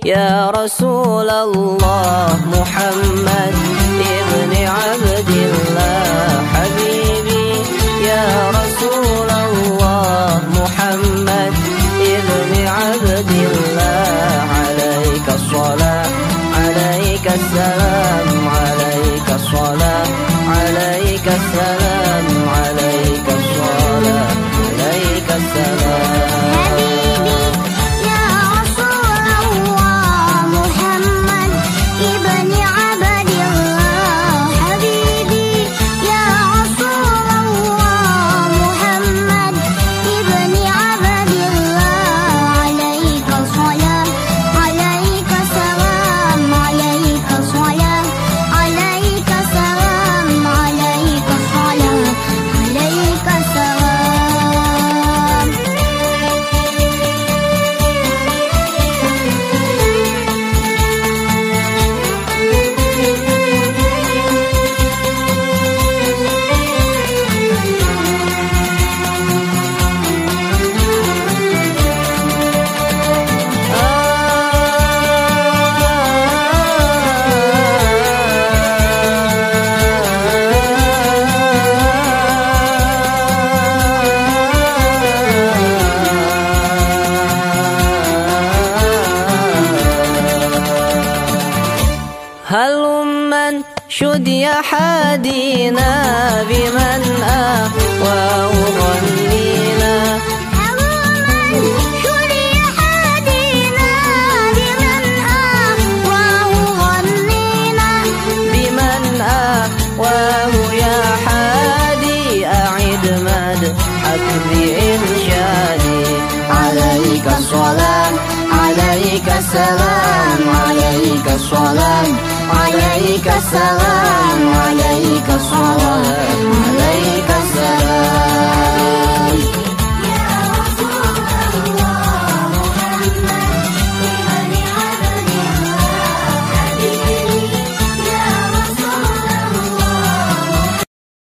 يا رسول الله محمد ابن عبد الله حبيبي يا رسول الله محمد ابن عبد الله عليك الصلاة عليك السلام عليك الصلاة عليك السلام عليك الصلاة عليك السلام هلمن شد يا حادينا بمن وأغنينا